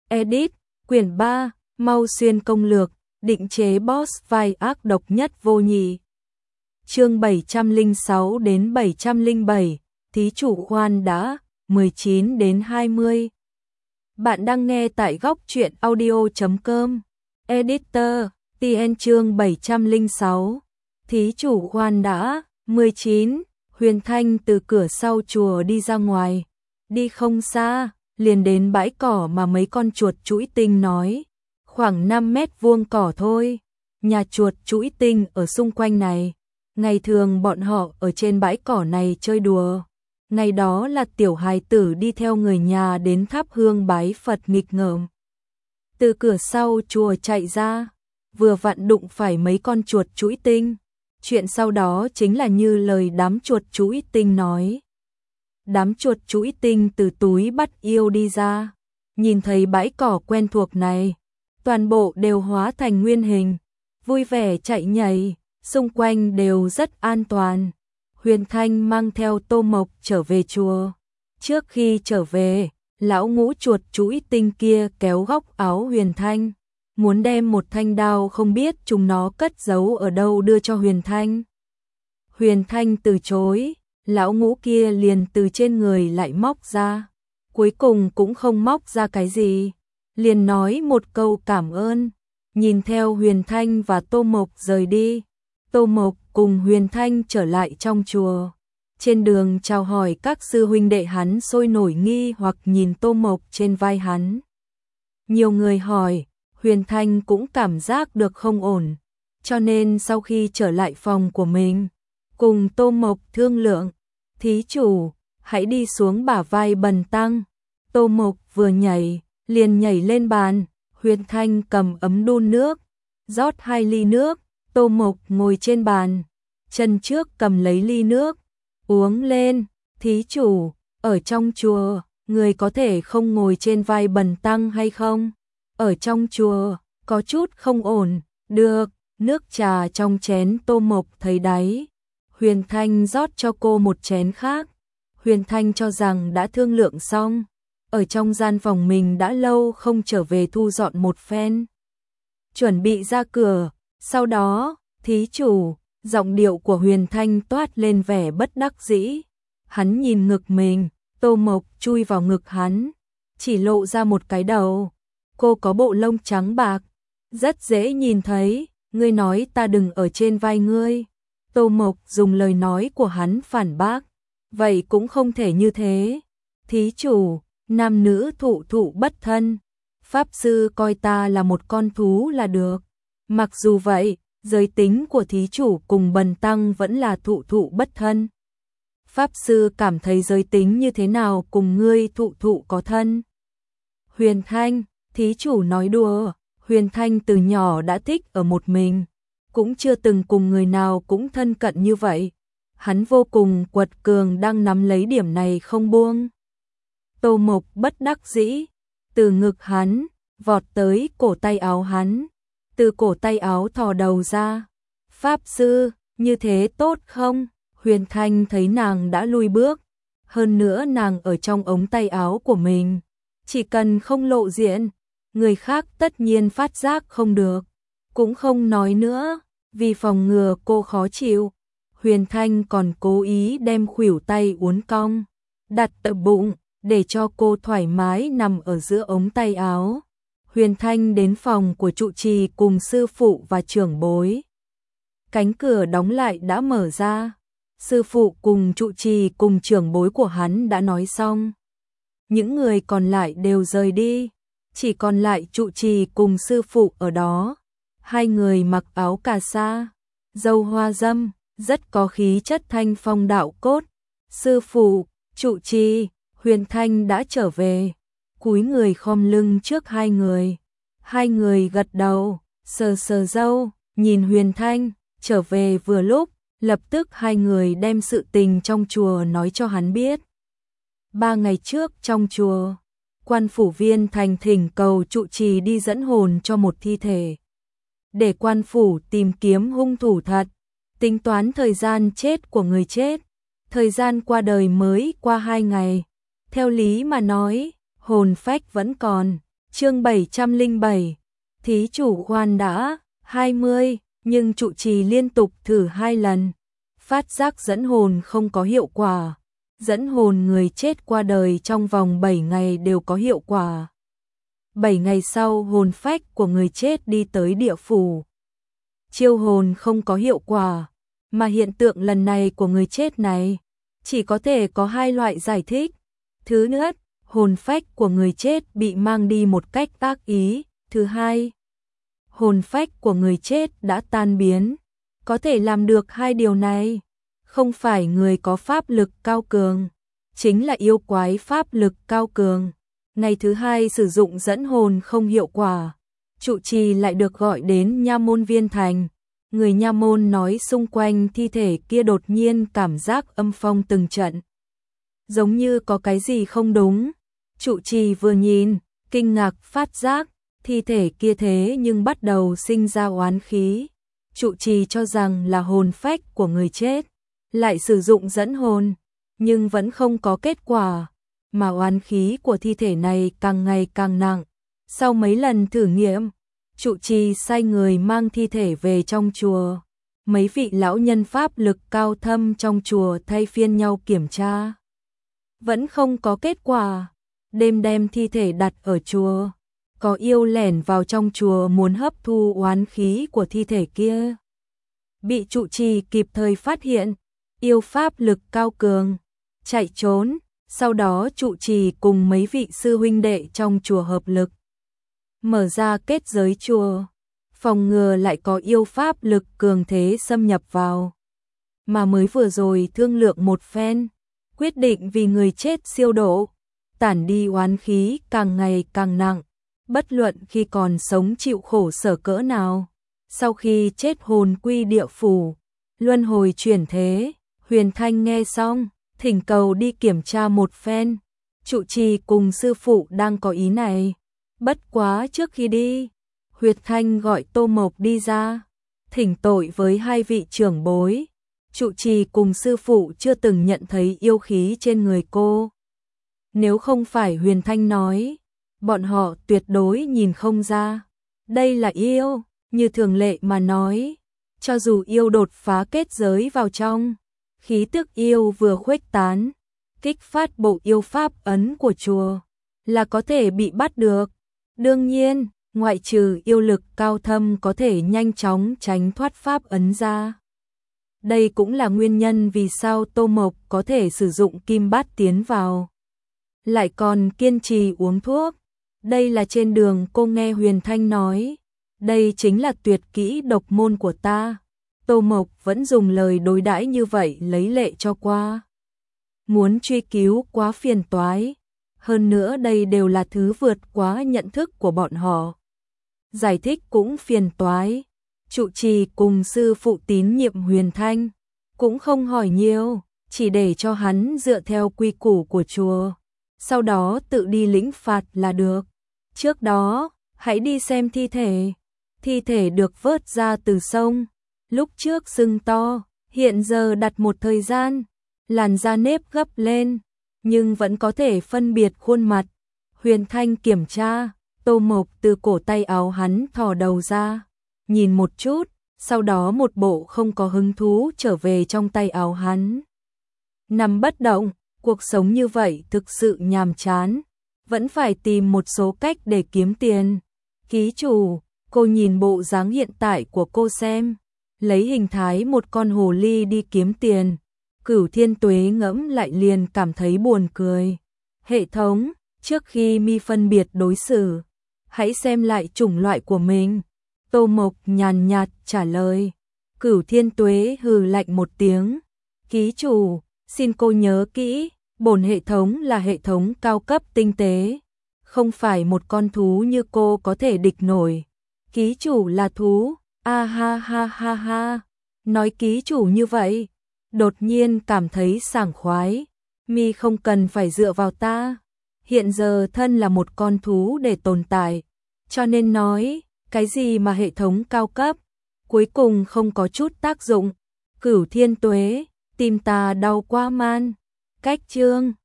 Edit, quyển 3, Mau Xuyên công lược, định chế boss vai ác độc nhất vô nhị. Chương 706 đến 707, thí chủ khoan đã, 19 đến 20. Bạn đang nghe tại góc truyện audio.com. Editor, TN chương 706. Thí chủ khoan đã, 19. Huyền Thanh từ cửa sau chùa đi ra ngoài, đi không xa, liền đến bãi cỏ mà mấy con chuột chũi tinh nói, khoảng 5 mét vuông cỏ thôi. Nhà chuột chũi tinh ở xung quanh này, ngày thường bọn họ ở trên bãi cỏ này chơi đùa. Ngày đó là tiểu hài tử đi theo người nhà đến thắp hương bái Phật nghịch ngợm. Từ cửa sau chùa chạy ra, vừa vặn đụng phải mấy con chuột chũi tinh. Chuyện sau đó chính là như lời đám chuột chũi tinh nói. Đám chuột chũi tinh từ túi bắt yêu đi ra, nhìn thấy bãi cỏ quen thuộc này, toàn bộ đều hóa thành nguyên hình, vui vẻ chạy nhảy, xung quanh đều rất an toàn. Huyền Thanh mang theo Tô Mộc trở về chùa. Trước khi trở về, lão ngũ chuột chũi tinh kia kéo góc áo Huyền Thanh, muốn đem một thanh đao không biết chúng nó cất giấu ở đâu đưa cho Huyền Thanh. Huyền Thanh từ chối, lão ngũ kia liền từ trên người lại móc ra, cuối cùng cũng không móc ra cái gì, liền nói một câu cảm ơn, nhìn theo Huyền Thanh và Tô Mộc rời đi. Tô Mộc cùng Huyền Thanh trở lại trong chùa. Trên đường chào hỏi các sư huynh đệ hắn sôi nổi nghi hoặc nhìn Tô Mộc trên vai hắn. Nhiều người hỏi, Huyền Thanh cũng cảm giác được không ổn, cho nên sau khi trở lại phòng của mình, cùng Tô Mộc thương lượng, thí chủ, hãy đi xuống bả vai Bần Tăng. Tô Mộc vừa nhảy, liền nhảy lên bàn, Huyền Thanh cầm ấm đun nước, rót 2 ly nước, Tô Mộc ngồi trên bàn, chân trước cầm lấy ly nước, uống lên. Thí chủ, ở trong chùa, người có thể không ngồi trên vai Bần Tăng hay không? Ở trong chùa, có chút không ổn. Được, nước trà trong chén Tô Mộc thấy đáy. Huyền Thanh rót cho cô một chén khác. Huyền Thanh cho rằng đã thương lượng xong, ở trong gian phòng mình đã lâu không trở về thu dọn một phen, chuẩn bị ra cửa. Sau đó, thí chủ, giọng điệu của Huyền Thanh toát lên vẻ bất đắc dĩ. Hắn nhìn ngực mình, Tô Mộc chui vào ngực hắn, chỉ lộ ra một cái đầu. Cô có bộ lông trắng bạc, rất dễ nhìn thấy. Ngươi nói ta đừng ở trên vai ngươi. Tô Mộc dùng lời nói của hắn phản bác. Vậy cũng không thể như thế. Thí chủ, nam nữ thụ thụ bất thân. Pháp sư coi ta là một con thú là được. Mặc dù vậy, giới tính của thí chủ cùng Bần Tăng vẫn là thụ thụ bất thân. Pháp sư cảm thấy giới tính như thế nào cùng ngươi thụ thụ có thân? Huyền Thanh, thí chủ nói đùa. Huyền Thanh từ nhỏ đã thích ở một mình, cũng chưa từng cùng người nào cũng thân cận như vậy. Hắn vô cùng quật cường đang nắm lấy điểm này không buông. Tô Mộc bất đắc dĩ, từ ngực hắn, vọt tới cổ tay áo hắn, từ cổ tay áo thò đầu ra. Pháp sư, như thế tốt không? Huyền Thanh thấy nàng đã lui bước, hơn nữa nàng ở trong ống tay áo của mình, chỉ cần không lộ diện, người khác tất nhiên phát giác không được, cũng không nói nữa, vì phòng ngừa cô khó chịu. Huyền Thanh còn cố ý đem khuỷu tay uốn cong, đặt ở bụng, để cho cô thoải mái nằm ở giữa ống tay áo. Huyền Thanh đến phòng của trụ trì cùng sư phụ và trưởng bối. Cánh cửa đóng lại đã mở ra, sư phụ cùng trụ trì cùng trưởng bối của hắn đã nói xong. Những người còn lại đều rời đi, chỉ còn lại trụ trì cùng sư phụ ở đó. Hai người mặc áo cà sa, râu hoa râm, rất có khí chất thanh phong đạo cốt. Sư phụ, trụ trì, Huyền Thanh đã trở về, cúi người khom lưng trước hai người. Hai người gật đầu, sờ sờ râu, nhìn Huyền Thanh trở về vừa lúc, lập tức hai người đem sự tình trong chùa nói cho hắn biết. 3 ngày trước trong chùa, quan phủ viên thành thỉnh cầu trụ trì đi dẫn hồn cho một thi thể, để quan phủ tìm kiếm hung thủ thật, tính toán thời gian chết của người chết. Thời gian qua đời mới qua 2 ngày, theo lý mà nói, hồn phách vẫn còn, Chương 707, thí chủ khoan đã. 20, nhưng trụ trì liên tục thử 2 lần, phát giác dẫn hồn không có hiệu quả. Dẫn hồn người chết qua đời trong vòng 7 ngày đều có hiệu quả. 7 ngày sau hồn phách của người chết đi tới địa phủ. Chiêu hồn không có hiệu quả, mà hiện tượng lần này của người chết này chỉ có thể có 2 loại giải thích. Thứ nhất, hồn phách của người chết bị mang đi một cách ác ý. Thứ hai, hồn phách của người chết đã tan biến. Có thể làm được 2 điều này, không phải người có pháp lực cao cường, chính là yêu quái pháp lực cao cường. Ngày thứ 2 sử dụng dẫn hồn không hiệu quả, trụ trì lại được gọi đến nha môn Viên Thành. Người nha môn nói xung quanh thi thể kia đột nhiên cảm giác âm phong từng trận, giống như có cái gì không đúng. Trụ trì vừa nhìn, kinh ngạc phát giác, thi thể kia thế nhưng bắt đầu sinh ra oán khí. Trụ trì cho rằng là hồn phách của người chết, lại sử dụng dẫn hồn, nhưng vẫn không có kết quả, mà oán khí của thi thể này càng ngày càng nặng. Sau mấy lần thử nghiệm, trụ trì sai người mang thi thể về trong chùa. Mấy vị lão nhân pháp lực cao thâm trong chùa thay phiên nhau kiểm tra, vẫn không có kết quả. Đêm đem thi thể đặt ở chùa, có yêu lẻn vào trong chùa muốn hấp thu oán khí của thi thể kia. Bị trụ trì kịp thời phát hiện, yêu pháp lực cao cường, chạy trốn. Sau đó trụ trì cùng mấy vị sư huynh đệ trong chùa hợp lực, mở ra kết giới chùa, phòng ngừa lại có yêu pháp lực cường thế xâm nhập vào. Mà mới vừa rồi thương lượng một phen, quyết định vì người chết siêu độ, tản đi oán khí càng ngày càng nặng, bất luận khi còn sống chịu khổ sở cỡ nào, sau khi chết hồn quy địa phủ, luân hồi chuyển thế. Huyền Thanh nghe xong, thỉnh cầu đi kiểm tra một phen. Trụ trì cùng sư phụ đang có ý này. Bất quá trước khi đi, Huyền Thanh gọi Tô Mộc đi ra, thỉnh tội với 2 vị trưởng bối. Trụ trì cùng sư phụ chưa từng nhận thấy yêu khí trên người cô. Nếu không phải Huyền Thanh nói, bọn họ tuyệt đối nhìn không ra. Đây là yêu, như thường lệ mà nói, cho dù yêu đột phá kết giới vào trong, khí tức yêu vừa khuếch tán, kích phát bộ yêu pháp ấn của chùa, là có thể bị bắt được. Đương nhiên, ngoại trừ yêu lực cao thâm có thể nhanh chóng tránh thoát pháp ấn ra. Đây cũng là nguyên nhân vì sao Tô Mộc có thể sử dụng kim bát tiến vào, lại còn kiên trì uống thuốc. Đây là trên đường cô nghe Huyền Thanh nói, đây chính là tuyệt kỹ độc môn của ta. Tô Mộc vẫn dùng lời đối đãi như vậy lấy lệ cho qua. Muốn truy cứu quá phiền toái, hơn nữa đây đều là thứ vượt quá nhận thức của bọn họ. Giải thích cũng phiền toái. Trụ trì cùng sư phụ tín nhiệm Huyền Thanh, cũng không hỏi nhiều, chỉ để cho hắn dựa theo quy củ của chùa, sau đó tự đi lĩnh phạt là được. Trước đó, hãy đi xem thi thể. Thi thể được vớt ra từ sông, lúc trước sưng to, hiện giờ đặt một thời gian, làn da nếp gấp lên, nhưng vẫn có thể phân biệt khuôn mặt. Huyền Thanh kiểm tra, Tô Mộc từ cổ tay áo hắn thò đầu ra, nhìn một chút, sau đó một bộ không có hứng thú trở về trong tay áo hắn. Nằm bất động, cuộc sống như vậy thực sự nhàm chán, vẫn phải tìm một số cách để kiếm tiền. Ký chủ, cô nhìn bộ dáng hiện tại của cô xem, lấy hình thái một con hồ ly đi kiếm tiền. Cửu Thiên Tuế ngẫm lại liền cảm thấy buồn cười. Hệ thống, trước khi mi phân biệt đối xử, hãy xem lại chủng loại của mình. Tô Mộc nhàn nhạt trả lời. Cửu Thiên Tuế hừ lạnh một tiếng. Ký chủ, xin cô nhớ kỹ, bổn hệ thống là hệ thống cao cấp tinh tế, không phải một con thú như cô có thể địch nổi. Ký chủ là thú, a ha ha ha ha. Nói ký chủ như vậy, đột nhiên cảm thấy sảng khoái. Mi không cần phải dựa vào ta, hiện giờ thân là một con thú để tồn tại, cho nên nói, cái gì mà hệ thống cao cấp, cuối cùng không có chút tác dụng. Cửu Thiên Tuế, tim ta đau quá man. Cách chương